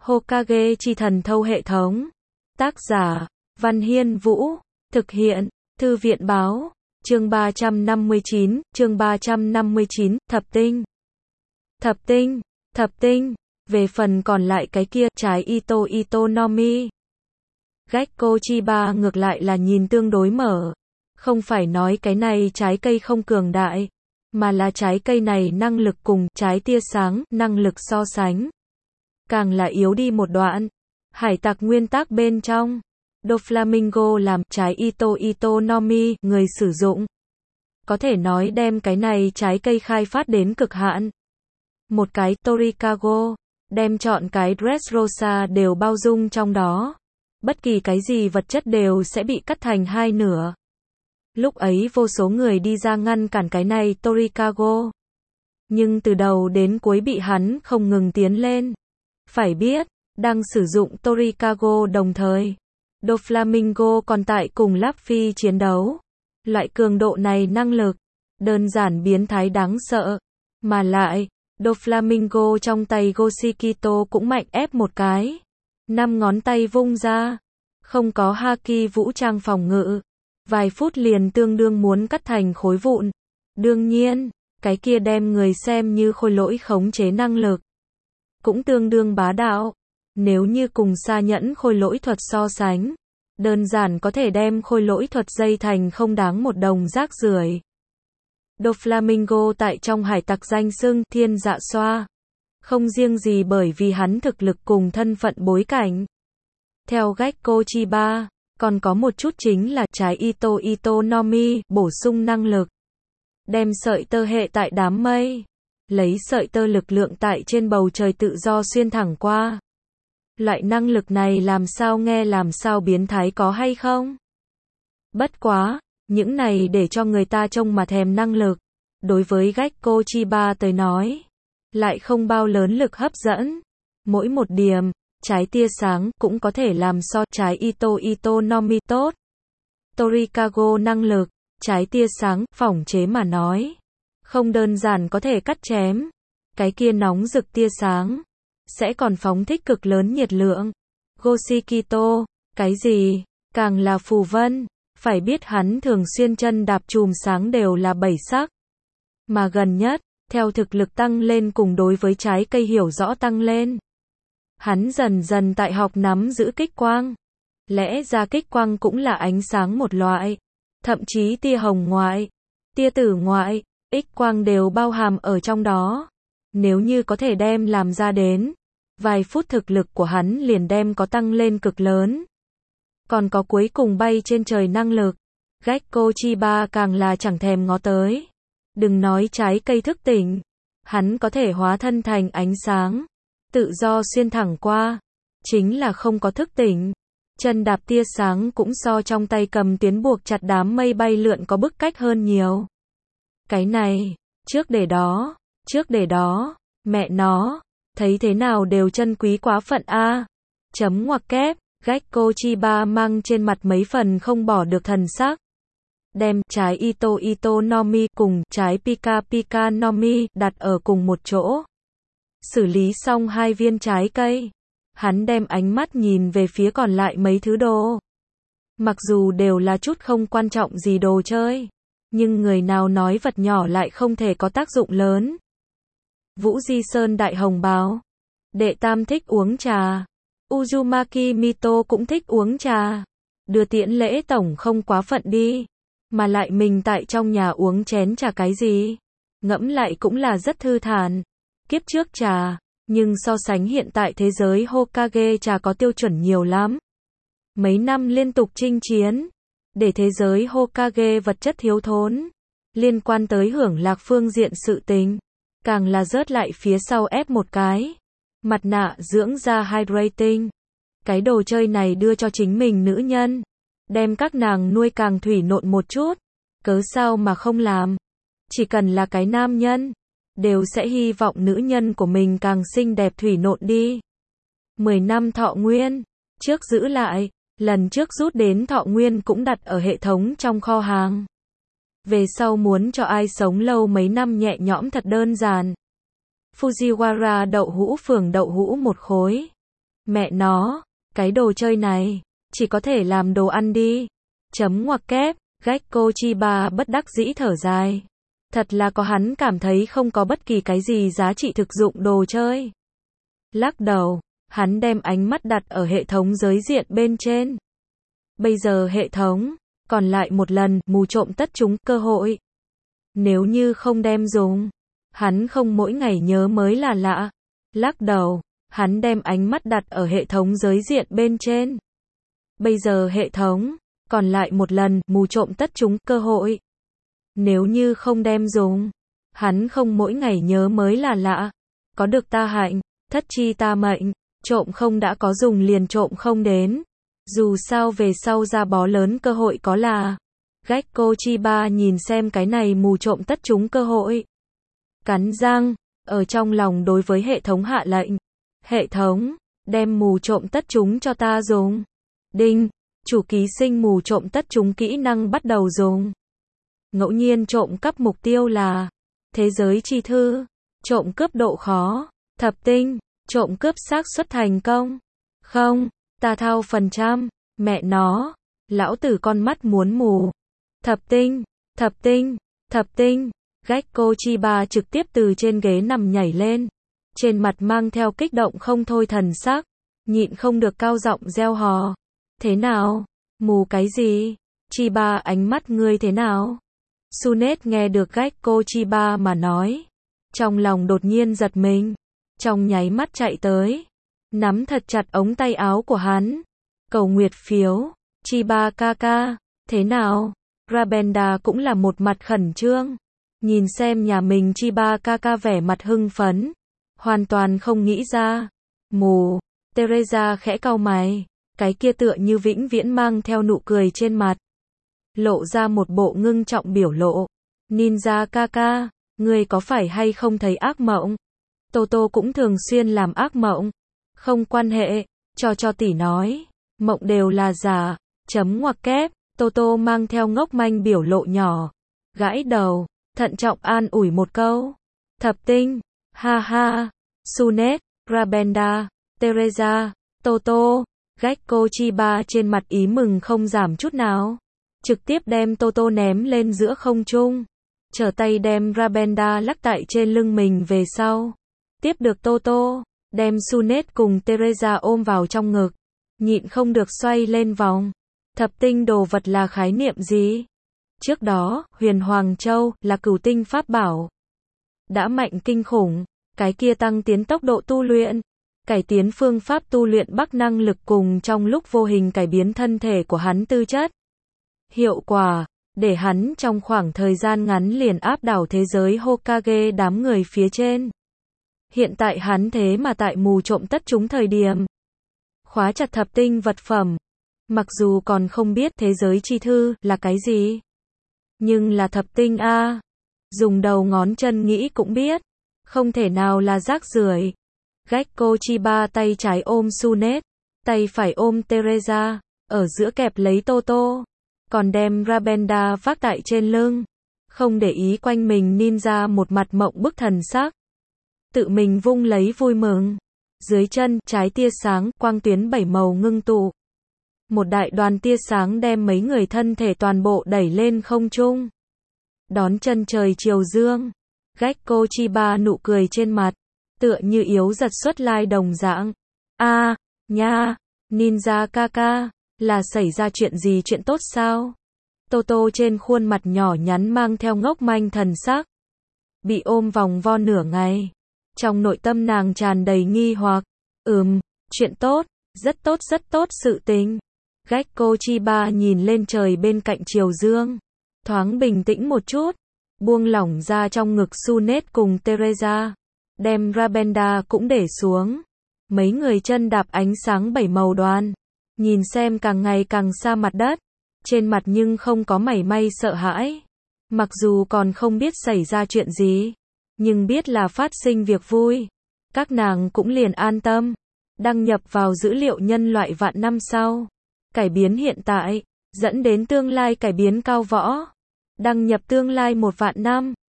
Hokage chi thần thâu hệ thống. Tác giả, Văn Hiên Vũ. Thực hiện, Thư viện Báo. Chương 359, Thập tinh. Thập tinh. Về phần còn lại cái kia, trái Itonomi. Gekko Chiba ngược lại là nhìn tương đối mở. Không phải nói cái này trái cây không cường đại, mà là trái cây này năng lực cùng trái tia sáng, năng lực so sánh. Càng là yếu đi một đoạn. Hải tặc nguyên tắc bên trong, Doflamingo làm trái Itonomi, người sử dụng. Có thể nói đem cái này trái cây khai phát đến cực hạn. Một cái Torikago, đem chọn cái Dressrosa đều bao dung trong đó. Bất kỳ cái gì vật chất đều sẽ bị cắt thành hai nửa. Lúc ấy vô số người đi ra ngăn cản cái này Torikago. Nhưng từ đầu đến cuối bị hắn không ngừng tiến lên. Phải biết, đang sử dụng Torikago đồng thời, Doflamingo còn tại cùng Luffy chiến đấu. Loại cường độ này năng lực, đơn giản biến thái đáng sợ. Mà lại, Doflamingo trong tay Goshikito cũng mạnh ép một cái. 5 ngón tay vung ra. Không có haki vũ trang phòng ngự. Vài phút liền tương đương muốn cắt thành khối vụn. Đương nhiên, cái kia đem người xem như khôi lỗi khống chế năng lực. Cũng tương đương bá đạo. Nếu như cùng xa nhẫn khôi lỗi thuật so sánh, đơn giản có thể đem khôi lỗi thuật dây thành không đáng một đồng rác rưởi. Doflamingo tại trong hải tặc danh xưng thiên dạ xoa. Không riêng gì bởi vì hắn thực lực cùng thân phận bối cảnh. Theo Gekko Chiba, còn có một chút chính là trái Itonomi, bổ sung năng lực. Đem sợi tơ hệ tại đám mây. Lấy sợi tơ lực lượng tại trên bầu trời tự do xuyên thẳng qua. Loại năng lực này làm sao nghe làm sao biến thái có hay không? Bất quá, những này để cho người ta trông mà thèm năng lực. Đối với Gekko Chiba tới nói, lại không bao lớn lực hấp dẫn. Mỗi một điểm, trái tia sáng cũng có thể làm so trái Itonomi tốt. Torikago năng lực, trái tia sáng, phỏng chế mà nói. Không đơn giản có thể cắt chém. Cái kia nóng rực tia sáng. Sẽ còn phóng thích cực lớn nhiệt lượng. Goshikito, cái gì? Càng là phù vân. Phải biết hắn thường xuyên chân đạp chùm sáng đều là 7 sắc. Mà gần nhất, theo thực lực tăng lên cùng đối với trái cây hiểu rõ tăng lên. Hắn dần dần tại học nắm giữ kích quang. Lẽ ra kích quang cũng là ánh sáng một loại. Thậm chí tia hồng ngoại, tia tử ngoại, X quang đều bao hàm ở trong đó. Nếu như có thể đem làm ra đến, vài phút thực lực của hắn liền đem có tăng lên cực lớn. Còn có cuối cùng bay trên trời năng lực, Gekko Chiba càng là chẳng thèm ngó tới. Đừng nói trái cây thức tỉnh, hắn có thể hóa thân thành ánh sáng, tự do xuyên thẳng qua, chính là không có thức tỉnh. Chân đạp tia sáng cũng so trong tay cầm tuyến buộc chặt đám mây bay lượn có bức cách hơn nhiều. Cái này, trước để đó, mẹ nó, thấy thế nào đều chân quý quá phận a. Chấm ngoặc kép, Gekko Chiba mang trên mặt mấy phần không bỏ được thần sắc. Đem trái Itonomi cùng trái Pika Nomi đặt ở cùng một chỗ. Xử lý xong hai viên trái cây. Hắn đem ánh mắt nhìn về phía còn lại mấy thứ đồ. Mặc dù đều là chút không quan trọng gì đồ chơi. Nhưng người nào nói vật nhỏ lại không thể có tác dụng lớn. Vũ Di Sơn Đại Hồng báo. Đệ Tam thích uống trà. Uzumaki Mito cũng thích uống trà. Đưa tiễn lễ tổng không quá phận đi. Mà lại mình tại trong nhà uống chén trà cái gì. Ngẫm lại cũng là rất thư thản. Kiếp trước trà. Nhưng so sánh hiện tại thế giới Hokage trà có tiêu chuẩn nhiều lắm. Mấy năm liên tục chinh chiến. Để thế giới Hokage vật chất thiếu thốn. Liên quan tới hưởng lạc phương diện sự tình. Càng là rớt lại phía sau ép một cái. Mặt nạ dưỡng da hydrating. Cái đồ chơi này đưa cho chính mình nữ nhân. Đem các nàng nuôi càng thủy nộn một chút. Cớ sao mà không làm. Chỉ cần là cái nam nhân. Đều sẽ hy vọng nữ nhân của mình càng xinh đẹp thủy nộn đi. 10 năm thọ nguyên. Trước giữ lại. Lần trước rút đến thọ nguyên cũng đặt ở hệ thống trong kho hàng. Về sau muốn cho ai sống lâu mấy năm nhẹ nhõm thật đơn giản. Fujiwara đậu hũ phường đậu hũ một khối. Mẹ nó, cái đồ chơi này, chỉ có thể làm đồ ăn đi. Chấm ngoặc kép, Gekko Chiba bất đắc dĩ thở dài. Thật là có hắn cảm thấy không có bất kỳ cái gì giá trị thực dụng đồ chơi. Lắc đầu, hắn đem ánh mắt đặt ở hệ thống giới diện bên trên. Bây giờ hệ thống, còn lại một lần, mù trộm tất chúng, cơ hội. Nếu như không đem dùng, hắn không mỗi ngày nhớ mới là lạ. Lắc đầu, hắn đem ánh mắt đặt ở hệ thống giới diện bên trên. Bây giờ hệ thống, còn lại một lần, mù trộm tất chúng, cơ hội. Nếu như không đem dùng, hắn không mỗi ngày nhớ mới là lạ. Có được ta hạnh, thất chi ta mệnh, trộm không đã có dùng liền trộm không đến. Dù sao về sau ra bó lớn cơ hội có là. Gekko Chiba nhìn xem cái này mù trộm tất chúng cơ hội. Cắn răng, ở trong lòng đối với hệ thống hạ lệnh. Hệ thống, đem mù trộm tất chúng cho ta dùng. Đinh, chủ ký sinh mù trộm tất chúng kỹ năng bắt đầu dùng. Ngẫu nhiên trộm cắp mục tiêu là thế giới chi thư, trộm cướp độ khó, thập tinh, trộm cướp xác suất thành công. Không, ta thao phần trăm, mẹ nó, lão tử con mắt muốn mù. Thập tinh, thập tinh, thập tinh, Gekko Chiba trực tiếp từ trên ghế nằm nhảy lên. Trên mặt mang theo kích động không thôi thần sắc, nhịn không được cao giọng reo hò. Thế nào? Mù cái gì? Chiba ánh mắt ngươi thế nào? Sunet nghe được Gekko Chiba mà nói. Trong lòng đột nhiên giật mình. Trong nháy mắt chạy tới. Nắm thật chặt ống tay áo của hắn. Cầu nguyệt phiếu. Chiba kaka. Thế nào? Rabenda cũng là một mặt khẩn trương. Nhìn xem nhà mình Chiba kaka vẻ mặt hưng phấn. Hoàn toàn không nghĩ ra. Mù. Teresa khẽ cau mày. Cái kia tựa như vĩnh viễn mang theo nụ cười trên mặt. Lộ ra một bộ ngưng trọng biểu lộ. Ninja kaka, ngươi có phải hay không thấy ác mộng? Toto cũng thường xuyên làm ác mộng. Không quan hệ, cho tỷ nói. Mộng đều là giả. Chấm ngoặc kép, Toto mang theo ngốc manh biểu lộ nhỏ. Gãi đầu, thận trọng an ủi một câu. Thập tinh, ha ha, Sunet, Rabenda, Teresa, Toto, Gekko Chiba trên mặt ý mừng không giảm chút nào. Trực tiếp đem Toto ném lên giữa không trung. Trở tay đem Rabenda lắc tại trên lưng mình về sau. Tiếp được Toto, đem Sunet cùng Teresa ôm vào trong ngực. Nhịn không được xoay lên vòng. Thập tinh đồ vật là khái niệm gì? Trước đó, Huyền Hoàng Châu là cửu tinh pháp bảo. Đã mạnh kinh khủng, cái kia tăng tiến tốc độ tu luyện, cải tiến phương pháp tu luyện bắc năng lực cùng trong lúc vô hình cải biến thân thể của hắn tư chất. Hiệu quả, để hắn trong khoảng thời gian ngắn liền áp đảo thế giới Hokage đám người phía trên. Hiện tại hắn thế mà tại mù trộm tất chúng thời điểm. Khóa chặt thập tinh vật phẩm. Mặc dù còn không biết thế giới chi thư là cái gì. Nhưng là thập tinh a, dùng đầu ngón chân nghĩ cũng biết. Không thể nào là rác rưởi. Gekko Chiba tay trái ôm Sunet, tay phải ôm Teresa, ở giữa kẹp lấy Toto. Còn đem Rabenda vác tại trên lưng. Không để ý quanh mình ninja một mặt mộng bức thần sắc. Tự mình vung lấy vui mừng. Dưới chân, trái tia sáng, quang tuyến 7 màu ngưng tụ. Một đại đoàn tia sáng đem mấy người thân thể toàn bộ đẩy lên không trung. Đón chân trời chiều dương. Gekko Chiba nụ cười trên mặt. Tựa như yếu giật xuất lai đồng dạng. A, nha, Ninja kaka, là xảy ra chuyện gì, chuyện tốt sao? Toto trên khuôn mặt nhỏ nhắn mang theo ngốc manh thần sắc. Bị ôm vòng vo nửa ngày. Trong nội tâm nàng tràn đầy nghi hoặc. Chuyện tốt, rất tốt sự tình. Gekko Chiba nhìn lên trời bên cạnh chiều dương. Thoáng bình tĩnh một chút. Buông lỏng ra trong ngực Sunet cùng Teresa. Đem Rabenda cũng để xuống. Mấy người chân đạp ánh sáng 7 màu đoàn. Nhìn xem càng ngày càng xa mặt đất. Trên mặt nhưng không có mảy may sợ hãi. Mặc dù còn không biết xảy ra chuyện gì. Nhưng biết là phát sinh việc vui. Các nàng cũng liền an tâm. Đăng nhập vào dữ liệu nhân loại vạn năm sau. Cải biến hiện tại. Dẫn đến tương lai cải biến cao võ. Đăng nhập tương lai 1 vạn năm.